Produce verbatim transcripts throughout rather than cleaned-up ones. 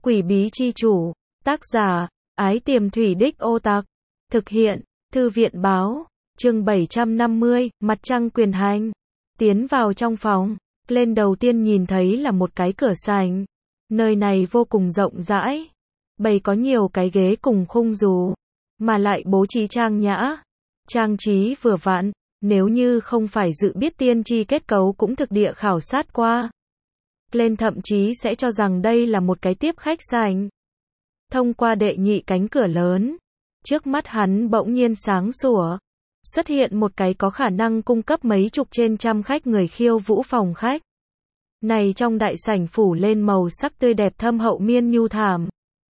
Quỷ bí chi chủ, tác giả, Ái Tiềm Thủy Đích Ô Tặc, thực hiện, Thư viện báo, chương bảy trăm năm mươi, mặt trăng quyền hành. Tiến vào trong phòng, lên đầu tiên nhìn thấy là một cái cửa sành. Nơi này vô cùng rộng rãi, bày có nhiều cái ghế cùng khung dù, mà lại bố trí trang nhã, trang trí vừa vặn, nếu như không phải dự biết tiên tri kết cấu cũng thực địa khảo sát qua. Lên thậm chí sẽ cho rằng đây là một cái tiếp khách sảnh. Thông qua đệ nhị cánh cửa lớn, trước mắt hắn bỗng nhiên sáng sủa, xuất hiện một cái có khả năng cung cấp mấy chục trên trăm khách người khiêu vũ phòng khách. Này trong đại sảnh phủ lên màu sắc tươi đẹp thâm hậu miên nhu thảm.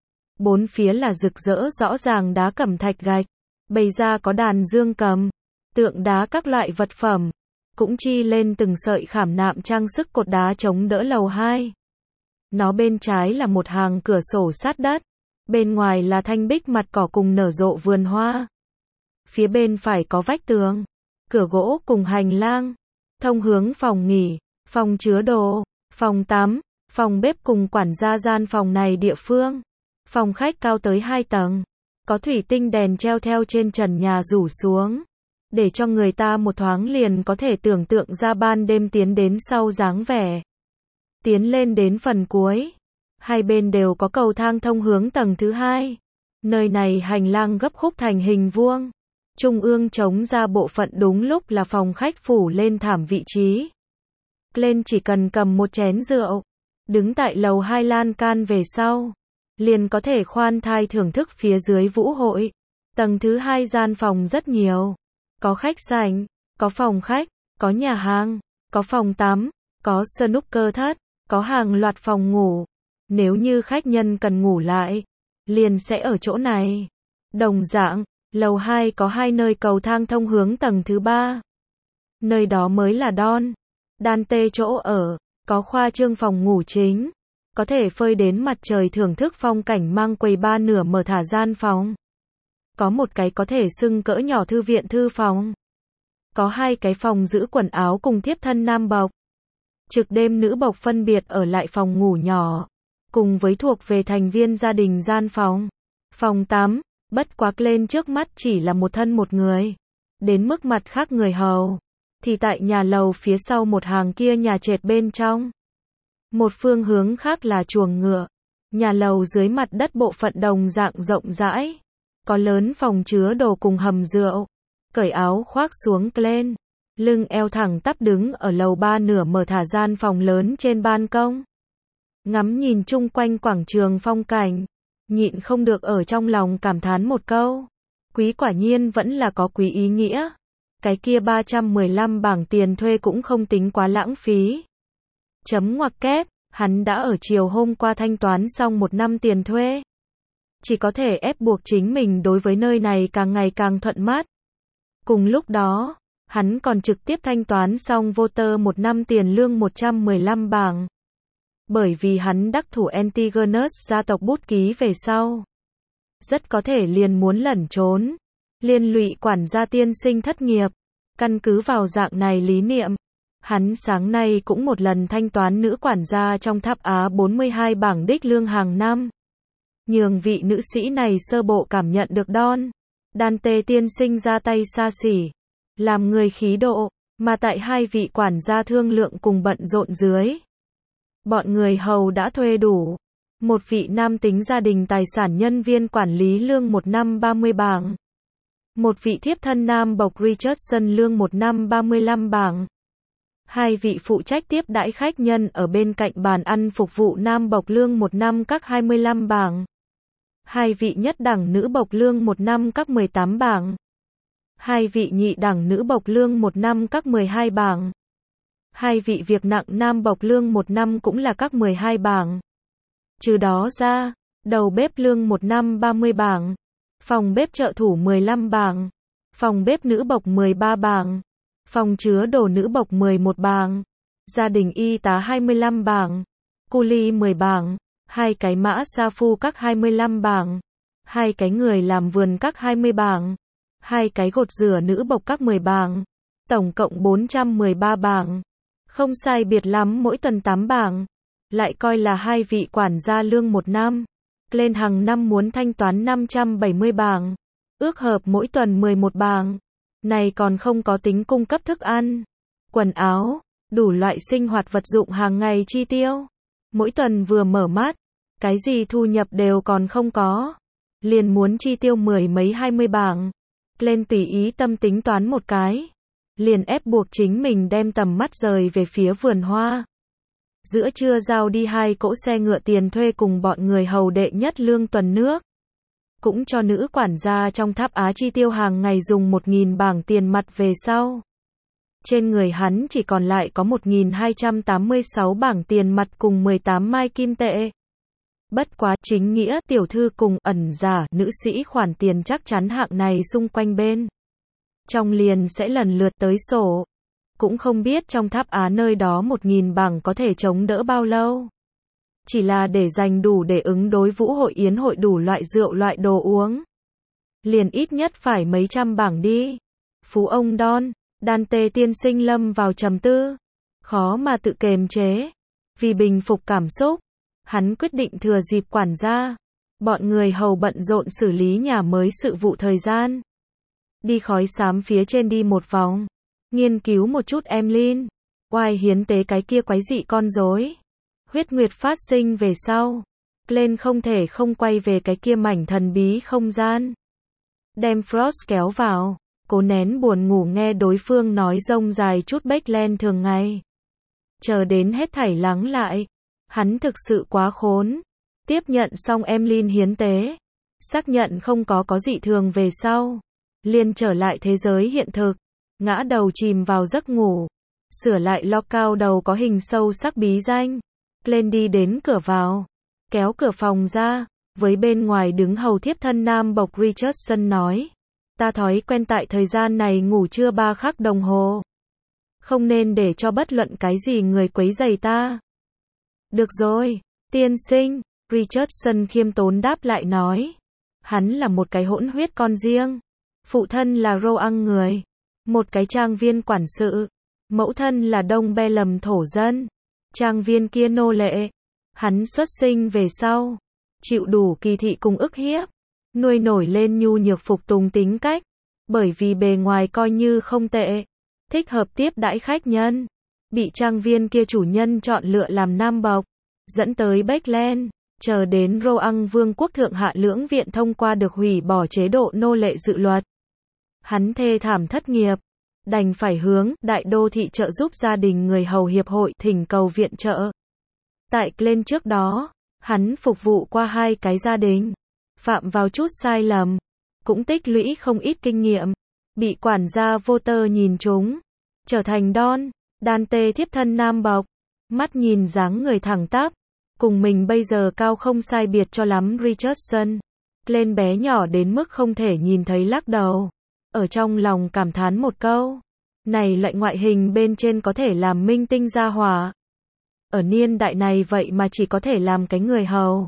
Bốn phía là rực rỡ rõ ràng đá cẩm thạch gạch, bày ra có đàn dương cầm, tượng đá các loại vật phẩm, cũng chi lên từng sợi khảm nạm trang sức cột đá chống đỡ lầu hai. Nó bên trái là một hàng cửa sổ sát đất, bên ngoài là thanh bích mặt cỏ cùng nở rộ vườn hoa. Phía bên phải có vách tường, cửa gỗ cùng hành lang, thông hướng phòng nghỉ, phòng chứa đồ, phòng tắm, phòng bếp cùng quản gia gian phòng này địa phương. Phòng khách cao tới hai tầng, có thủy tinh đèn treo theo trên trần nhà rủ xuống, để cho người ta một thoáng liền có thể tưởng tượng ra ban đêm tiến đến sau dáng vẻ. Tiến lên đến phần cuối, hai bên đều có cầu thang thông hướng tầng thứ hai. Nơi này hành lang gấp khúc thành hình vuông, trung ương trống ra bộ phận đúng lúc là phòng khách phủ lên thảm vị trí. Lên chỉ cần cầm một chén rượu, đứng tại lầu hai lan can về sau, liền có thể khoan thai thưởng thức phía dưới vũ hội. Tầng thứ hai gian phòng rất nhiều, có khách sảnh, có phòng khách, có nhà hàng, có phòng tắm, có snooker thất, có hàng loạt phòng ngủ. Nếu như khách nhân cần ngủ lại, liền sẽ ở chỗ này. Đồng dạng, lầu hai có hai nơi cầu thang thông hướng tầng thứ ba. Nơi đó mới là Don Dante chỗ ở, có khoa trương phòng ngủ chính, có thể phơi đến mặt trời thưởng thức phong cảnh mang quầy ba nửa mở thả gian phòng. Có một cái có thể xưng cỡ nhỏ thư viện thư phòng. Có hai cái phòng giữ quần áo cùng thiếp thân nam bộc. Trực đêm nữ bộc phân biệt ở lại phòng ngủ nhỏ, cùng với thuộc về thành viên gia đình gian phòng. Phòng tắm, bất quá lên trước mắt chỉ là một thân một người. Đến mức mặt khác người hầu, thì tại nhà lầu phía sau một hàng kia nhà trệt bên trong. Một phương hướng khác là chuồng ngựa. Nhà lầu dưới mặt đất bộ phận đồng dạng rộng rãi, có lớn phòng chứa đồ cùng hầm rượu. Cởi áo khoác xuống lên, lưng eo thẳng tắp đứng ở lầu ba nửa mở thả gian phòng lớn trên ban công. Ngắm nhìn chung quanh quảng trường phong cảnh, nhịn không được ở trong lòng cảm thán một câu. Quý quả nhiên vẫn là có quý ý nghĩa. Cái kia ba trăm mười lăm bảng tiền thuê cũng không tính quá lãng phí. Chấm ngoặc kép, hắn đã ở chiều hôm qua thanh toán xong một năm tiền thuê. Chỉ có thể ép buộc chính mình đối với nơi này càng ngày càng thuận mắt. Cùng lúc đó, hắn còn trực tiếp thanh toán xong vô tơ một năm tiền lương một trăm mười lăm bảng. Bởi vì hắn đắc thủ Antigonus gia tộc bút ký về sau, rất có thể liền muốn lẩn trốn, liên lụy quản gia tiên sinh thất nghiệp. Căn cứ vào dạng này lý niệm, hắn sáng nay cũng một lần thanh toán nữ quản gia trong tháp Á bốn mươi hai bảng đích lương hàng năm. Nhường vị nữ sĩ này sơ bộ cảm nhận được Don Dante tiên sinh ra tay xa xỉ, làm người khí độ, mà tại hai vị quản gia thương lượng cùng bận rộn dưới. Bọn người hầu đã thuê đủ. Một vị nam tính gia đình tài sản nhân viên quản lý lương một năm ba mươi bảng. Một vị thiếp thân nam bộc Richardson lương một năm ba mươi lăm bảng. Hai vị phụ trách tiếp đãi khách nhân ở bên cạnh bàn ăn phục vụ nam bộc lương một năm các hai mươi lăm bảng. Hai vị nhất đẳng nữ bộc lương một năm các mười tám bảng. Hai vị nhị đẳng nữ bộc lương một năm các mười hai bảng. Hai vị việc nặng nam bộc lương một năm cũng là các mười hai bảng. Trừ đó ra, đầu bếp lương một năm ba mươi bảng. Phòng bếp trợ thủ mười lăm bảng. Phòng bếp nữ bộc mười ba bảng. Phòng chứa đồ nữ bộc mười một bảng. Gia đình y tá hai mươi lăm bảng. Cu ly mười bảng. Hai cái mã sa phu các hai mươi lăm bảng. Hai cái người làm vườn các hai mươi bảng. Hai cái gột rửa nữ bộc các mười bảng. Tổng cộng bốn trăm mười ba bảng. Không sai biệt lắm mỗi tuần tám bảng. lại coi là hai vị quản gia lương một năm. Lên hàng năm muốn thanh toán năm trăm bảy mươi bảng, ước hợp mỗi tuần mười một bảng. Này còn không có tính cung cấp thức ăn, quần áo, đủ loại sinh hoạt vật dụng hàng ngày chi tiêu. Mỗi tuần vừa mở mắt, cái gì thu nhập đều còn không có, liền muốn chi tiêu mười mấy hai mươi bảng. Lên tùy ý tâm tính toán một cái, liền ép buộc chính mình đem tầm mắt rời về phía vườn hoa. Giữa trưa giao đi hai cỗ xe ngựa tiền thuê cùng bọn người hầu đệ nhất lương tuần nước. Cũng cho nữ quản gia trong tháp Á chi tiêu hàng ngày dùng một nghìn bảng tiền mặt về sau. Trên người hắn chỉ còn lại có một nghìn hai trăm tám mươi sáu bảng tiền mặt cùng mười tám mai kim tệ. Bất quá, chính nghĩa tiểu thư cùng ẩn giả nữ sĩ khoản tiền chắc chắn hạng này xung quanh bên trong liền sẽ lần lượt tới sổ. Cũng không biết trong tháp Á nơi đó một nghìn bảng có thể chống đỡ bao lâu. Chỉ là để dành đủ để ứng đối vũ hội yến hội đủ loại rượu loại đồ uống. Liền ít nhất phải mấy trăm bảng đi. Phú ông Don, Đan Tê tiên sinh lâm vào trầm tư. Khó mà tự kiềm chế. Vì bình phục cảm xúc, hắn quyết định thừa dịp quản gia, bọn người hầu bận rộn xử lý nhà mới sự vụ thời gian. Đi khói xám phía trên đi một vòng. Nghiên cứu một chút Emlyn. Oai hiến tế cái kia quái dị con rối. Huyết nguyệt phát sinh về sau. Lên không thể không quay về cái kia mảnh thần bí không gian. Đem Frost kéo vào. Cố nén buồn ngủ nghe đối phương nói rông dài chút Backland thường ngày. Chờ đến hết thảy lắng lại. Hắn thực sự quá khốn. Tiếp nhận xong Emlyn hiến tế. Xác nhận không có có dị thường về sau. Liền trở lại thế giới hiện thực. Ngã đầu chìm vào giấc ngủ. Sửa lại lo cao đầu có hình sâu sắc bí danh. Lên đi đến cửa vào. Kéo cửa phòng ra. Với bên ngoài đứng hầu thiếp thân nam bộc Richardson nói. Ta thói quen tại thời gian này ngủ trưa ba khắc đồng hồ. Không nên để cho bất luận cái gì người quấy rầy ta. Được rồi, tiên sinh. Richardson khiêm tốn đáp lại nói. Hắn là một cái hỗn huyết con riêng. Phụ thân là Roang người. Một cái trang viên quản sự. Mẫu thân là Đông Be lầm thổ dân. Trang viên kia nô lệ. Hắn xuất sinh về sau. Chịu đủ kỳ thị cùng ức hiếp. Nuôi nổi lên nhu nhược phục tùng tính cách. Bởi vì bề ngoài coi như không tệ. Thích hợp tiếp đãi khách nhân. Bị trang viên kia chủ nhân chọn lựa làm nam bộc. Dẫn tới Backland. Chờ đến Roang vương quốc thượng hạ lưỡng viện thông qua được hủy bỏ chế độ nô lệ dự luật. Hắn thê thảm thất nghiệp. Đành phải hướng đại đô thị trợ giúp gia đình người hầu hiệp hội thỉnh cầu viện trợ. Tại Glen trước đó, hắn phục vụ qua hai cái gia đình. Phạm vào chút sai lầm. Cũng tích lũy không ít kinh nghiệm. Bị quản gia Voter nhìn trúng. Trở thành Don, Đan Tê thiếp thân nam bộc. Mắt nhìn dáng người thẳng tắp. Cùng mình bây giờ cao không sai biệt cho lắm Richardson. Glen bé nhỏ đến mức không thể nhìn thấy lắc đầu. Ở trong lòng cảm thán một câu. Này loại ngoại hình bên trên có thể làm minh tinh gia hỏa. Ở niên đại này vậy mà chỉ có thể làm cái người hầu.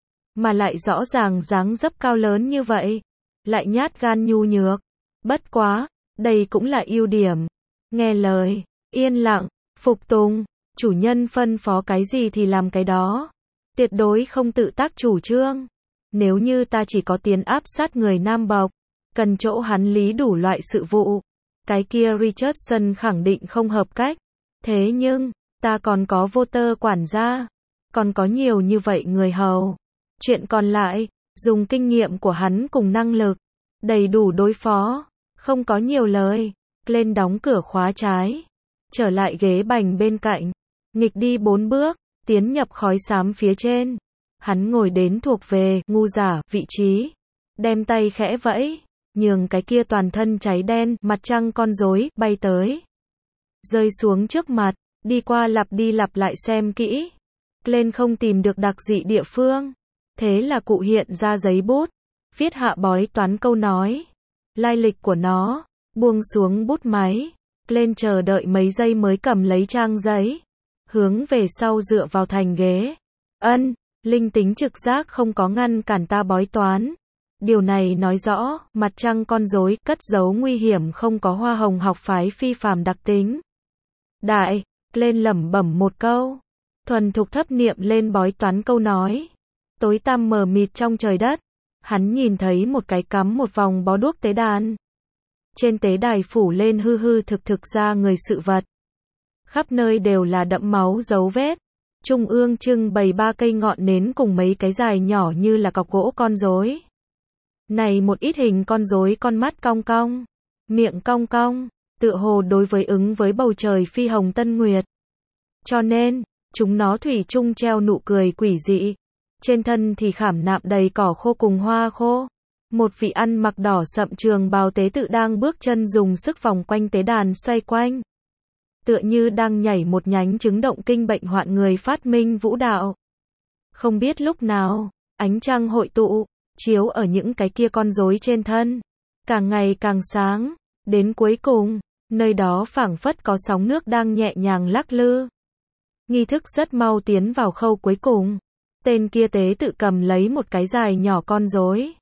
Mà lại rõ ràng dáng dấp cao lớn như vậy. Lại nhát gan nhu nhược. Bất quá, đây cũng là ưu điểm. Nghe lời, yên lặng, phục tùng. Chủ nhân phân phó cái gì thì làm cái đó. Tuyệt đối không tự tác chủ trương. Nếu như ta chỉ có tiến áp sát người nam bộc. Cần chỗ hắn lý đủ loại sự vụ. Cái kia Richardson khẳng định không hợp cách. Thế nhưng, ta còn có Voter quản gia. Còn có nhiều như vậy người hầu. Chuyện còn lại, dùng kinh nghiệm của hắn cùng năng lực. Đầy đủ đối phó. Không có nhiều lời. Lên đóng cửa khóa trái. Trở lại ghế bành bên cạnh. Nghịch đi bốn bước. Tiến nhập khói xám phía trên. Hắn ngồi đến thuộc về ngu giả vị trí. Đem tay khẽ vẫy. Nhường cái kia toàn thân cháy đen, mặt trăng con rối, bay tới. Rơi xuống trước mặt, đi qua lặp đi lặp lại xem kỹ. Lên không tìm được đặc dị địa phương. Thế là cụ hiện ra giấy bút. Viết hạ bói toán câu nói. Lai lịch của nó. Buông xuống bút máy. Lên chờ đợi mấy giây mới cầm lấy trang giấy. Hướng về sau dựa vào thành ghế. Ân, linh tính trực giác không có ngăn cản ta bói toán. Điều này nói rõ, mặt trăng con rối, cất giấu nguy hiểm không có hoa hồng học phái phi phàm đặc tính. Đại, lên lẩm bẩm một câu. thuần thục thấp niệm lên bói toán câu nói. Tối tăm mờ mịt trong trời đất, hắn nhìn thấy một cái cắm một vòng bó đuốc tế đàn. Trên tế đài phủ lên hư hư thực thực ra người sự vật. Khắp nơi đều là đẫm máu dấu vết. Trung ương trưng bày ba cây ngọn nến cùng mấy cái dài nhỏ như là cọc gỗ con rối. Này một ít hình con rối con mắt cong cong, miệng cong cong, tựa hồ đối với ứng với bầu trời phi hồng tân nguyệt. Cho nên, chúng nó thủy chung treo nụ cười quỷ dị. Trên thân thì khảm nạm đầy cỏ khô cùng hoa khô. Một vị ăn mặc đỏ sậm trường bào tế tự đang bước chân dùng sức vòng quanh tế đàn xoay quanh. Tựa như đang nhảy một nhánh chứng động kinh bệnh hoạn người phát minh vũ đạo. Không biết lúc nào, ánh trăng hội tụ, chiếu ở những cái kia con rối trên thân. Càng ngày càng sáng, đến cuối cùng, nơi đó phảng phất có sóng nước đang nhẹ nhàng lắc lư. Nghi thức rất mau tiến vào khâu cuối cùng. Tên kia tế tự cầm lấy một cái dài nhỏ con rối.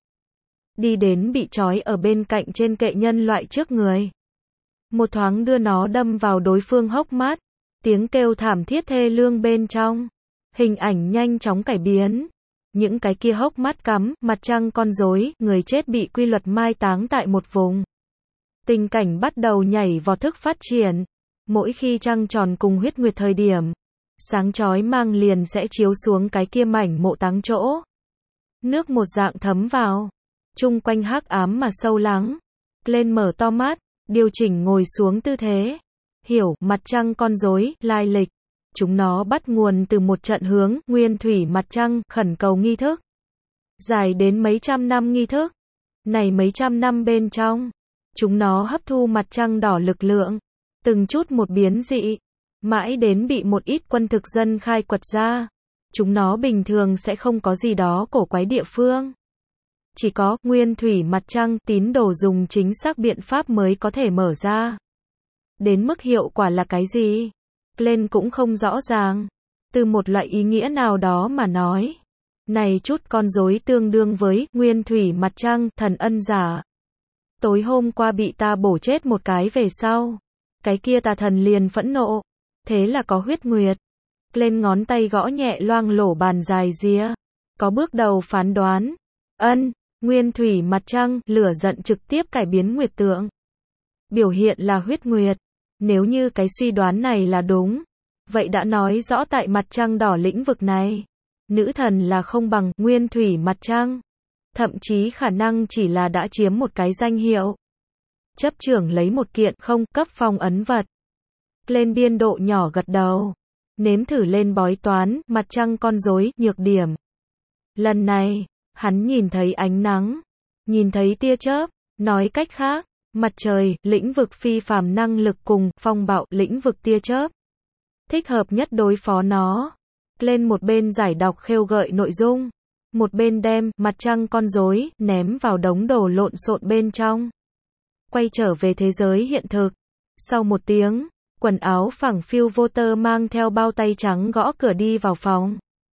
Đi đến bị trói ở bên cạnh trên kệ nhân loại trước người. Một thoáng đưa nó đâm vào đối phương hốc mắt. Tiếng kêu thảm thiết thê lương bên trong. Hình ảnh nhanh chóng cải biến. Những cái kia hốc mắt cắm, mặt trăng con rối, người chết bị quy luật mai táng tại một vùng. Tình cảnh bắt đầu nhảy vọt thức phát triển. Mỗi khi trăng tròn cùng huyết nguyệt thời điểm, sáng chói mang liền sẽ chiếu xuống cái kia mảnh mộ táng chỗ. Nước một dạng thấm vào. Chung quanh hắc ám mà sâu lắng. Lên mở to mắt, điều chỉnh ngồi xuống tư thế. Hiểu, mặt trăng con rối, lai lịch. Chúng nó bắt nguồn từ một trận hướng, nguyên thủy mặt trăng, khẩn cầu nghi thức. Dài đến mấy trăm năm nghi thức. Này mấy trăm năm bên trong, chúng nó hấp thu mặt trăng đỏ lực lượng. Từng chút một biến dị. Mãi đến bị một ít quân thực dân khai quật ra. Chúng nó bình thường sẽ không có gì đó cổ quái địa phương. Chỉ có nguyên thủy mặt trăng tín đồ dùng chính xác biện pháp mới có thể mở ra. Đến mức hiệu quả là cái gì? Lên cũng không rõ ràng. Từ một loại ý nghĩa nào đó mà nói. Này chút con rối tương đương với nguyên thủy mặt trăng, thần ân giả. Tối hôm qua bị ta bổ chết một cái về sau. Cái kia tà thần liền phẫn nộ. Thế là có huyết nguyệt. Lên ngón tay gõ nhẹ loang lổ bàn dài ria. Có bước đầu phán đoán. Ân, nguyên thủy mặt trăng, lửa giận trực tiếp cải biến nguyệt tượng. Biểu hiện là huyết nguyệt. Nếu như cái suy đoán này là đúng, vậy đã nói rõ tại mặt trăng đỏ lĩnh vực này, nữ thần là không bằng nguyên thủy mặt trăng. Thậm chí khả năng chỉ là đã chiếm một cái danh hiệu. Chấp trưởng lấy một kiện không cấp phong ấn vật. Lên biên độ nhỏ gật đầu. Nếm thử lên bói toán, mặt trăng con rối, nhược điểm. Lần này, hắn nhìn thấy ánh nắng. Nhìn thấy tia chớp. Nói cách khác, mặt trời, lĩnh vực phi phàm năng lực cùng phong bạo, lĩnh vực tia chớp. Thích hợp nhất đối phó nó. Lên một bên giải đọc khêu gợi nội dung. Một bên đem mặt trăng con rối ném vào đống đồ lộn xộn bên trong. Quay trở về thế giới hiện thực. Sau một tiếng, quần áo phẳng phiu vô tơ mang theo bao tay trắng gõ cửa đi vào phòng.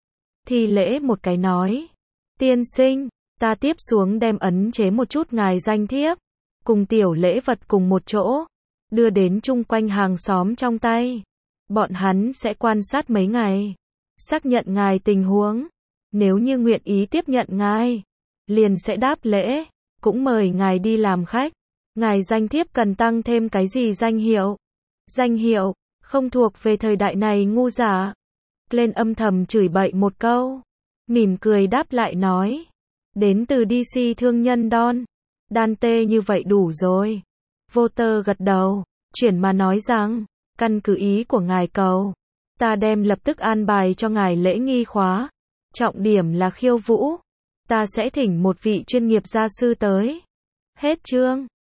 Thi lễ một cái nói. Tiên sinh, ta tiếp xuống đem ấn chế một chút ngài danh thiếp. Cùng tiểu lễ vật cùng một chỗ. Đưa đến chung quanh hàng xóm trong tay. Bọn hắn sẽ quan sát mấy ngày. Xác nhận ngài tình huống. Nếu như nguyện ý tiếp nhận ngài, liền sẽ đáp lễ. Cũng mời ngài đi làm khách. Ngài danh thiếp cần tăng thêm cái gì danh hiệu? Danh hiệu, không thuộc về thời đại này ngu giả. Lên âm thầm chửi bậy một câu. Mỉm cười đáp lại nói. Đến từ đê xê thương nhân Don. Dante như vậy đủ rồi. Vô tơ gật đầu. Chuyển mà nói rằng, căn cứ ý của ngài cầu. Ta đem lập tức an bài cho ngài lễ nghi khóa. Trọng điểm là khiêu vũ. Ta sẽ thỉnh một vị chuyên nghiệp gia sư tới. Hết chương.